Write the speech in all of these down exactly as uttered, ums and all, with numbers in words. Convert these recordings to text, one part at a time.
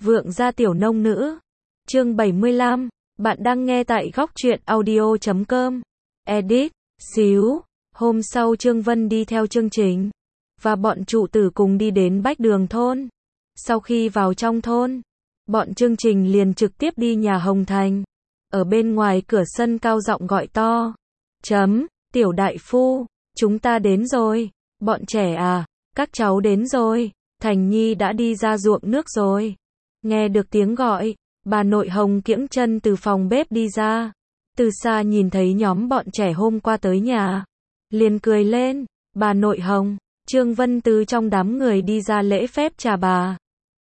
Vượng gia tiểu nông nữ. Chương bảy mươi lăm. Bạn đang nghe tại góc truyện audio chấm com. Edit. Xíu. Hôm sau Trương Vân đi theo chương trình và bọn trụ tử cùng đi đến Bách Đường thôn. Sau khi vào trong thôn, bọn chương trình liền trực tiếp đi nhà Hồng Thành. Ở bên ngoài cửa sân cao giọng gọi to. Chấm, tiểu đại phu, chúng ta đến rồi. Bọn trẻ à, các cháu đến rồi. Thành Nhi đã đi ra ruộng nước rồi. Nghe được tiếng gọi, bà nội Hồng kiễng chân từ phòng bếp đi ra. Từ xa nhìn thấy nhóm bọn trẻ hôm qua tới nhà, liền cười lên. Bà nội Hồng. Trương Vân từ trong đám người đi ra lễ phép chào bà.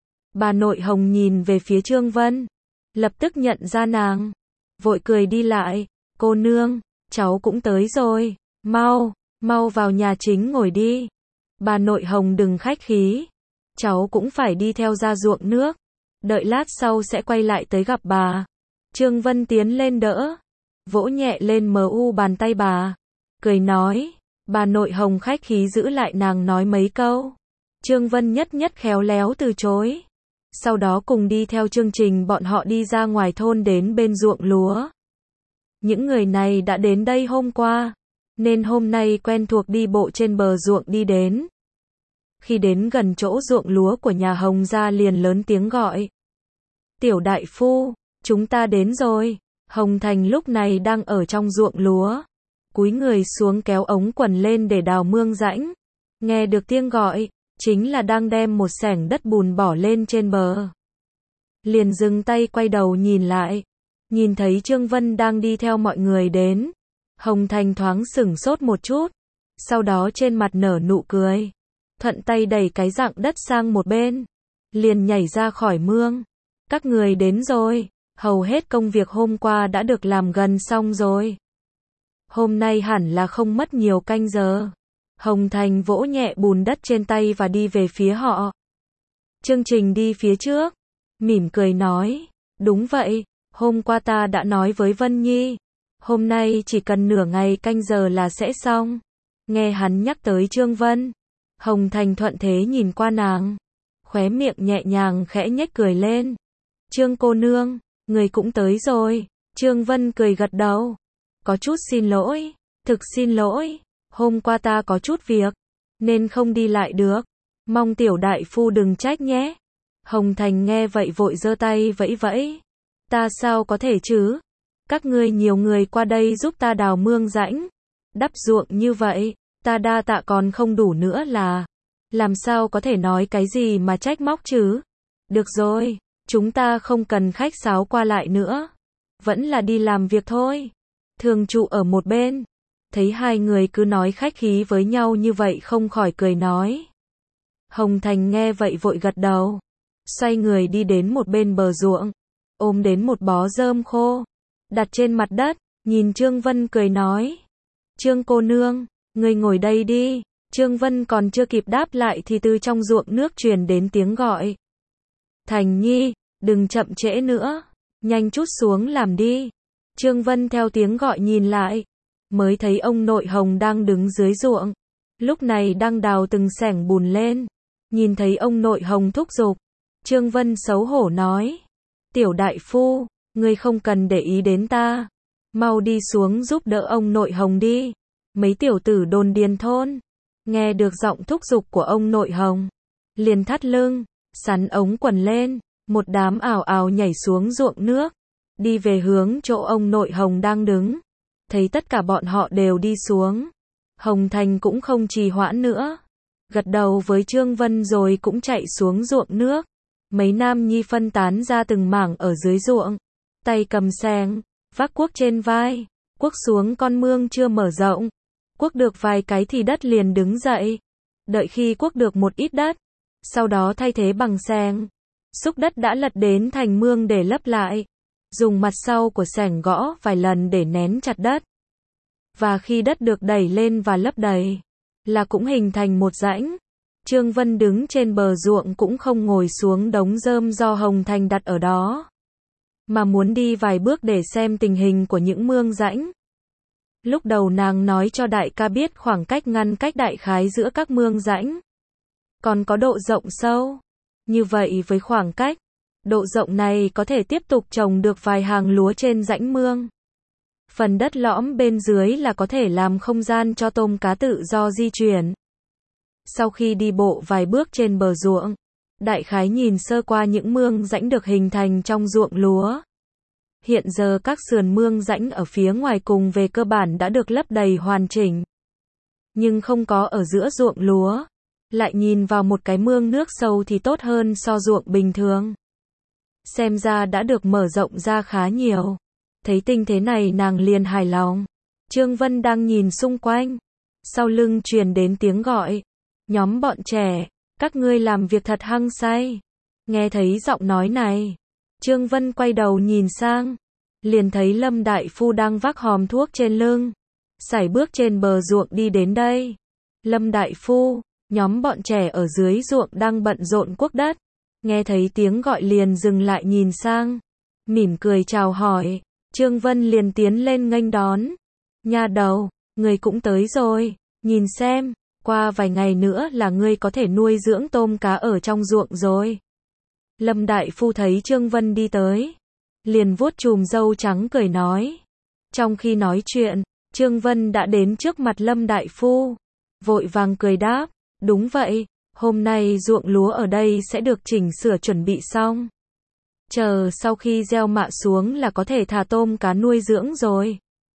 Bà nội Hồng nhìn về phía Trương Vân, lập tức nhận ra nàng, vội cười đi lại. Cô nương, cháu cũng tới rồi, mau, mau vào nhà chính ngồi đi. Bà nội Hồng đừng khách khí, cháu cũng phải đi theo ra ruộng nước, đợi lát sau sẽ quay lại tới gặp bà. Trương Vân tiến lên đỡ, vỗ nhẹ lên mờ u bàn tay bà, cười nói. Bà nội Hồng khách khí giữ lại nàng nói mấy câu. Trương Vân nhất nhất khéo léo từ chối. Sau đó cùng đi theo chương trình bọn họ đi ra ngoài thôn đến bên ruộng lúa. Những người này đã đến đây hôm qua, nên hôm nay quen thuộc đi bộ trên bờ ruộng đi đến. Khi đến gần chỗ ruộng lúa của nhà Hồng gia liền lớn tiếng gọi. Tiểu đại phu, chúng ta đến rồi. Hồng Thành lúc này đang ở trong ruộng lúa, cúi người xuống kéo ống quần lên để đào mương rãnh. Nghe được tiếng gọi, chính là đang đem một xẻng đất bùn bỏ lên trên bờ. Liền dừng tay quay đầu nhìn lại, nhìn thấy Trương Vân đang đi theo mọi người đến. Hồng Thành thoáng sửng sốt một chút, sau đó trên mặt nở nụ cười, thuận tay đẩy cái rặng đất sang một bên, liền nhảy ra khỏi mương. Các người đến rồi, hầu hết công việc hôm qua đã được làm gần xong rồi. Hôm nay hẳn là không mất nhiều canh giờ. Hồng Thành vỗ nhẹ bùn đất trên tay và đi về phía họ. Chương trình đi phía trước, mỉm cười nói. Đúng vậy, hôm qua ta đã nói với Vân Nhi, hôm nay chỉ cần nửa ngày canh giờ là sẽ xong. Nghe hắn nhắc tới Trương Vân, Hồng Thành thuận thế nhìn qua nàng, khóe miệng nhẹ nhàng khẽ nhếch cười lên. Trương cô nương, người cũng tới rồi. Trương Vân cười gật đầu. Có chút xin lỗi, thực xin lỗi, hôm qua ta có chút việc, nên không đi lại được, mong tiểu đại phu đừng trách nhé. Hồng Thành nghe vậy vội giơ tay vẫy vẫy. Ta sao có thể chứ? Các ngươi nhiều người qua đây giúp ta đào mương rãnh, đắp ruộng như vậy, ta đa tạ còn không đủ nữa là, làm sao có thể nói cái gì mà trách móc chứ? Được rồi, chúng ta không cần khách sáo qua lại nữa, vẫn là đi làm việc thôi. Thường trụ ở một bên, thấy hai người cứ nói khách khí với nhau như vậy không khỏi cười nói. Hồng Thành nghe vậy vội gật đầu, xoay người đi đến một bên bờ ruộng, ôm đến một bó rơm khô, đặt trên mặt đất, nhìn Trương Vân cười nói. Trương cô nương, người ngồi đây đi. Trương Vân còn chưa kịp đáp lại thì từ trong ruộng nước truyền đến tiếng gọi. Thành Nhi, đừng chậm trễ nữa, nhanh chút xuống làm đi. Trương Vân theo tiếng gọi nhìn lại, mới thấy ông nội Hồng đang đứng dưới ruộng, lúc này đang đào từng xẻng bùn lên. Nhìn thấy ông nội Hồng thúc giục, Trương Vân xấu hổ nói. Tiểu đại phu, ngươi không cần để ý đến ta, mau đi xuống giúp đỡ ông nội Hồng đi. Mấy tiểu tử đồn điền thôn, nghe được giọng thúc giục của ông nội Hồng, liền thắt lưng, sắn ống quần lên, một đám ảo ảo nhảy xuống ruộng nước, đi về hướng chỗ ông nội Hồng đang đứng. Thấy tất cả bọn họ đều đi xuống, Hồng Thành cũng không trì hoãn nữa, gật đầu với Trương Vân rồi cũng chạy xuống ruộng nước. Mấy nam nhi phân tán ra từng mảng ở dưới ruộng, tay cầm xẻng, vác cuốc trên vai, cuốc xuống con mương chưa mở rộng. Cuốc được vài cái thì đất liền đứng dậy. Đợi khi cuốc được một ít đất, sau đó thay thế bằng xẻng, xúc đất đã lật đến thành mương để lấp lại. Dùng mặt sau của xẻng gõ vài lần để nén chặt đất. Và khi đất được đẩy lên và lấp đầy, là cũng hình thành một rãnh. Trương Vân đứng trên bờ ruộng cũng không ngồi xuống đống rơm do Hồng Thành đặt ở đó, mà muốn đi vài bước để xem tình hình của những mương rãnh. Lúc đầu nàng nói cho đại ca biết khoảng cách ngăn cách đại khái giữa các mương rãnh, còn có độ rộng sâu. Như vậy với khoảng cách, Độ rộng này có thể tiếp tục trồng được vài hàng lúa trên rãnh mương. Phần đất lõm bên dưới là có thể làm không gian cho tôm cá tự do di chuyển. Sau khi đi bộ vài bước trên bờ ruộng, đại khái nhìn sơ qua những mương rãnh được hình thành trong ruộng lúa. Hiện giờ các sườn mương rãnh ở phía ngoài cùng về cơ bản đã được lấp đầy hoàn chỉnh. Nhưng không có ở giữa ruộng lúa. Lại nhìn vào một cái mương nước sâu thì tốt hơn so ruộng bình thường. Xem ra đã được mở rộng ra khá nhiều. Thấy tình thế này nàng liền hài lòng. Trương Vân đang nhìn xung quanh. Sau lưng truyền đến tiếng gọi. Nhóm bọn trẻ, các ngươi làm việc thật hăng say. Nghe thấy giọng nói này, Trương Vân quay đầu nhìn sang. Liền thấy Lâm Đại Phu đang vác hòm thuốc trên lưng. Sải bước trên bờ ruộng đi đến đây. Lâm Đại Phu, nhóm bọn trẻ ở dưới ruộng đang bận rộn cuốc đất. Nghe thấy tiếng gọi liền dừng lại nhìn sang. Mỉm cười chào hỏi. Trương Vân liền tiến lên nghênh đón. Nha đầu, người cũng tới rồi. Nhìn xem, qua vài ngày nữa là ngươi có thể nuôi dưỡng tôm cá ở trong ruộng rồi. Lâm Đại Phu thấy Trương Vân đi tới. Liền vuốt chùm râu trắng cười nói. Trong khi nói chuyện, Trương Vân đã đến trước mặt Lâm Đại Phu. Vội vàng cười đáp. Đúng vậy, hôm nay ruộng lúa ở đây sẽ được chỉnh sửa chuẩn bị xong. Chờ sau khi gieo mạ xuống là có thể thả tôm cá nuôi dưỡng rồi.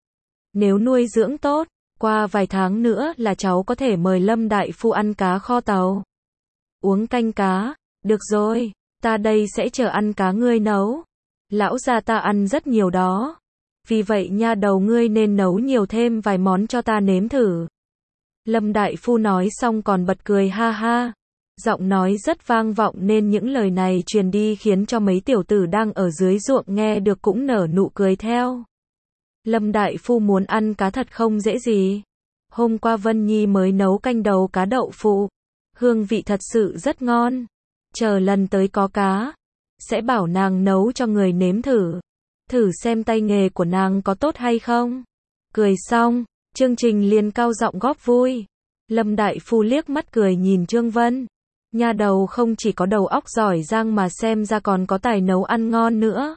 Nếu nuôi dưỡng tốt, qua vài tháng nữa là cháu có thể mời Lâm Đại Phu ăn cá kho tàu. Uống canh cá, được rồi, ta đây sẽ chờ ăn cá ngươi nấu. Lão gia ta ăn rất nhiều đó. Vì vậy nha đầu ngươi nên nấu nhiều thêm vài món cho ta nếm thử. Lâm Đại Phu nói xong còn bật cười ha ha. Giọng nói rất vang vọng nên những lời này truyền đi khiến cho mấy tiểu tử đang ở dưới ruộng nghe được cũng nở nụ cười theo. Lâm Đại Phu muốn ăn cá thật không dễ gì. Hôm qua Vân Nhi mới nấu canh đầu cá đậu phụ. Hương vị thật sự rất ngon. Chờ lần tới có cá, sẽ bảo nàng nấu cho người nếm thử. Thử xem tay nghề của nàng có tốt hay không. Cười xong, chương trình liền cao giọng góp vui. Lâm Đại Phu liếc mắt cười nhìn Trương Vân. Nha đầu không chỉ có đầu óc giỏi giang mà xem ra còn có tài nấu ăn ngon nữa.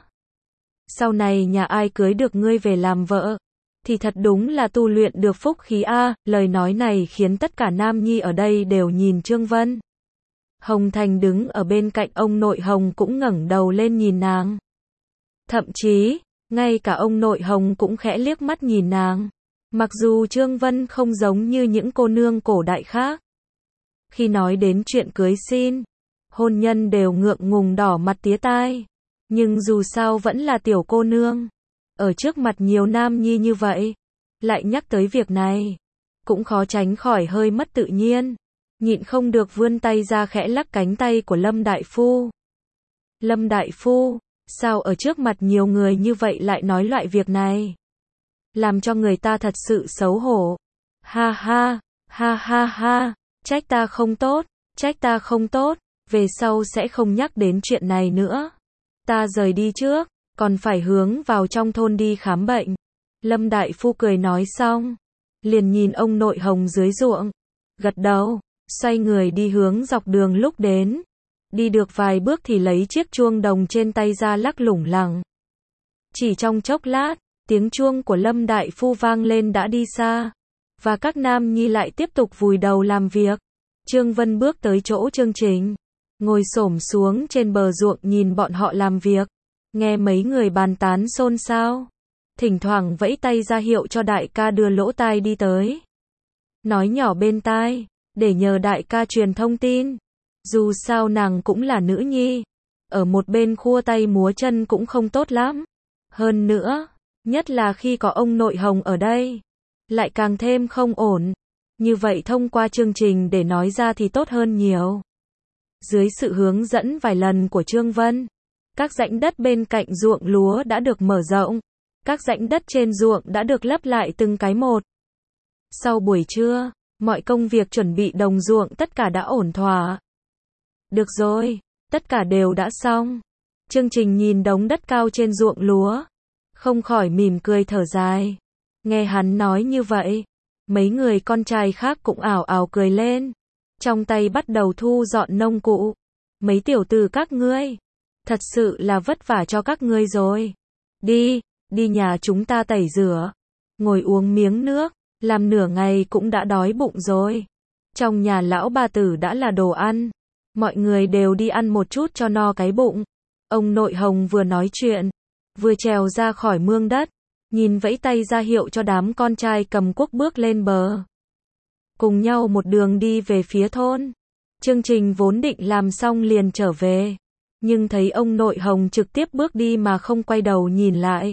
Sau này nhà ai cưới được ngươi về làm vợ, thì thật đúng là tu luyện được phúc khí a. Lời nói này khiến tất cả nam nhi ở đây đều nhìn Trương Vân. Hồng Thành đứng ở bên cạnh ông nội Hồng cũng ngẩng đầu lên nhìn nàng. Thậm chí, ngay cả ông nội Hồng cũng khẽ liếc mắt nhìn nàng. Mặc dù Trương Vân không giống như những cô nương cổ đại khác. Khi nói đến chuyện cưới xin, hôn nhân đều ngượng ngùng đỏ mặt tía tai. Nhưng dù sao vẫn là tiểu cô nương. Ở trước mặt nhiều nam nhi như vậy, lại nhắc tới việc này, cũng khó tránh khỏi hơi mất tự nhiên. Nhịn không được vươn tay ra khẽ lắc cánh tay của Lâm Đại Phu. Lâm Đại Phu, sao ở trước mặt nhiều người như vậy lại nói loại việc này? Làm cho người ta thật sự xấu hổ. Ha ha, ha ha ha, trách ta không tốt, trách ta không tốt, về sau sẽ không nhắc đến chuyện này nữa. Ta rời đi trước, còn phải hướng vào trong thôn đi khám bệnh. Lâm Đại Phu cười nói xong, liền nhìn ông nội Hồng dưới ruộng, gật đầu, xoay người đi hướng dọc đường lúc đến. Đi được vài bước thì lấy chiếc chuông đồng trên tay ra lắc lủng lẳng. Chỉ trong chốc lát, tiếng chuông của Lâm Đại Phu vang lên đã đi xa, và các nam nhi lại tiếp tục vùi đầu làm việc. Trương Vân bước tới chỗ chương trình, ngồi xổm xuống trên bờ ruộng nhìn bọn họ làm việc, nghe mấy người bàn tán xôn xao, thỉnh thoảng vẫy tay ra hiệu cho đại ca đưa lỗ tai đi tới. Nói nhỏ bên tai, để nhờ đại ca truyền thông tin. Dù sao nàng cũng là nữ nhi, ở một bên khua tay múa chân cũng không tốt lắm. Hơn nữa, nhất là khi có ông nội Hồng ở đây, lại càng thêm không ổn. Như vậy thông qua chương trình để nói ra thì tốt hơn nhiều. Dưới sự hướng dẫn vài lần của Trương Vân, các rãnh đất bên cạnh ruộng lúa đã được mở rộng. Các rãnh đất trên ruộng đã được lấp lại từng cái một. Sau buổi trưa, mọi công việc chuẩn bị đồng ruộng tất cả đã ổn thỏa. Được rồi, tất cả đều đã xong. Chương trình nhìn đống đất cao trên ruộng lúa, không khỏi mỉm cười thở dài. Nghe hắn nói như vậy, mấy người con trai khác cũng ảo ảo cười lên, trong tay bắt đầu thu dọn nông cụ. Mấy tiểu tử các ngươi, Thật sự là vất vả cho các ngươi rồi. Đi, đi nhà chúng ta tẩy rửa. Ngồi uống miếng nước, làm nửa ngày cũng đã đói bụng rồi. Trong nhà lão bà tử đã là đồ ăn. Mọi người đều đi ăn một chút cho no cái bụng. Ông nội Hồng vừa nói chuyện, vừa trèo ra khỏi mương đất, nhìn vẫy tay ra hiệu cho đám con trai cầm cuốc bước lên bờ. Cùng nhau một đường đi về phía thôn. Chương Trình vốn định làm xong liền trở về, nhưng thấy ông nội Hồng trực tiếp bước đi mà không quay đầu nhìn lại.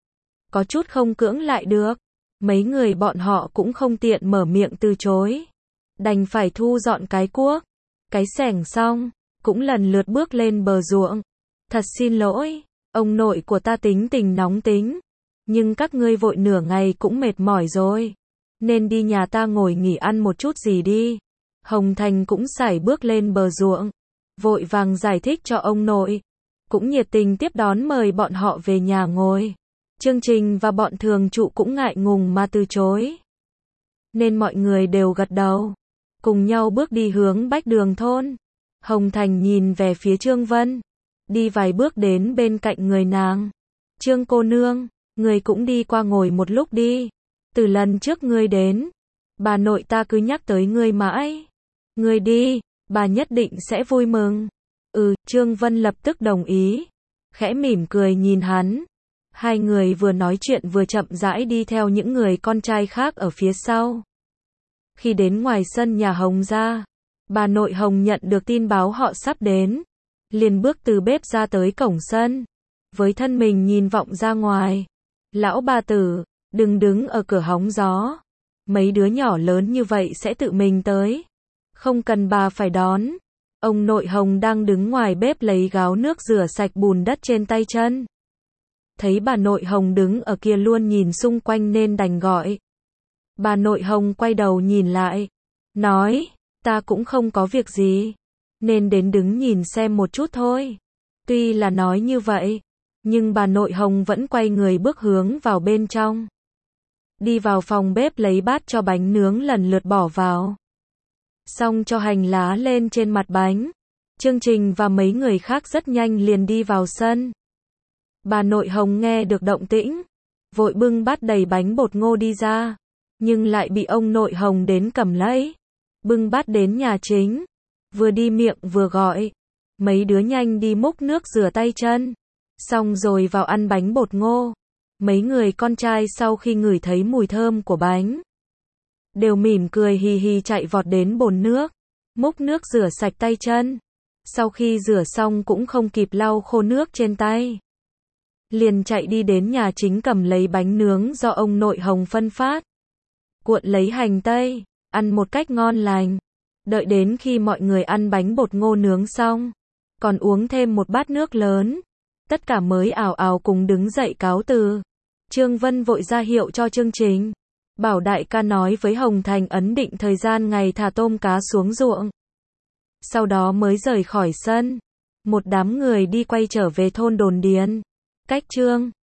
Có chút không cưỡng lại được, mấy người bọn họ cũng không tiện mở miệng từ chối. Đành phải thu dọn cái cuốc, cái xẻng xong, cũng lần lượt bước lên bờ ruộng. Thật xin lỗi, ông nội của ta tính tình nóng tính, nhưng các ngươi vội nửa ngày cũng mệt mỏi rồi, nên đi nhà ta ngồi nghỉ ăn một chút gì đi. Hồng Thành cũng sải bước lên bờ ruộng, vội vàng giải thích cho ông nội, cũng nhiệt tình tiếp đón mời bọn họ về nhà ngồi. Chương Trình và bọn thường trụ cũng ngại ngùng mà từ chối, nên mọi người đều gật đầu, cùng nhau bước đi hướng Bách Đường thôn. Hồng Thành nhìn về phía Trương Vân, đi vài bước đến bên cạnh người nàng. Trương cô nương, người cũng đi qua ngồi một lúc đi. Từ lần trước ngươi đến, bà nội ta cứ nhắc tới ngươi mãi. Ngươi đi, bà nhất định sẽ vui mừng. Ừ, Trương Vân lập tức đồng ý, khẽ mỉm cười nhìn hắn. Hai người vừa nói chuyện vừa chậm rãi đi theo những người con trai khác ở phía sau. Khi đến ngoài sân nhà Hồng gia, bà nội Hồng nhận được tin báo họ sắp đến, liền bước từ bếp ra tới cổng sân, với thân mình nhìn vọng ra ngoài. Lão bà tử, đừng đứng ở cửa hóng gió, mấy đứa nhỏ lớn như vậy sẽ tự mình tới, không cần bà phải đón. Ông nội Hồng đang đứng ngoài bếp lấy gáo nước rửa sạch bùn đất trên tay chân. Thấy bà nội Hồng đứng ở kia luôn nhìn xung quanh nên đành gọi. Bà nội Hồng quay đầu nhìn lại, nói, ta cũng không có việc gì, nên đến đứng nhìn xem một chút thôi. Tuy là nói như vậy, nhưng bà nội Hồng vẫn quay người bước hướng vào bên trong. Đi vào phòng bếp lấy bát cho bánh nướng lần lượt bỏ vào. Xong cho hành lá lên trên mặt bánh. Chương Trình và mấy người khác rất nhanh liền đi vào sân. Bà nội Hồng nghe được động tĩnh, vội bưng bát đầy bánh bột ngô đi ra, nhưng lại bị ông nội Hồng đến cầm lấy. Bưng bát đến nhà chính, vừa đi miệng vừa gọi, mấy đứa nhanh đi múc nước rửa tay chân, xong rồi vào ăn bánh bột ngô. Mấy người con trai sau khi ngửi thấy mùi thơm của bánh, đều mỉm cười hì hì chạy vọt đến bồn nước, múc nước rửa sạch tay chân. Sau khi rửa xong cũng không kịp lau khô nước trên tay, liền chạy đi đến nhà chính cầm lấy bánh nướng do ông nội Hồng phân phát, cuộn lấy hành tây, ăn một cách ngon lành. Đợi đến khi mọi người ăn bánh bột ngô nướng xong, còn uống thêm một bát nước lớn, tất cả mới ào ào cùng đứng dậy cáo từ. Trương Vân vội ra hiệu cho Chương Trình, bảo đại ca nói với Hồng Thành ấn định thời gian ngày thả tôm cá xuống ruộng. Sau đó mới rời khỏi sân. Một đám người đi quay trở về thôn Đồn Điền. Cách Trương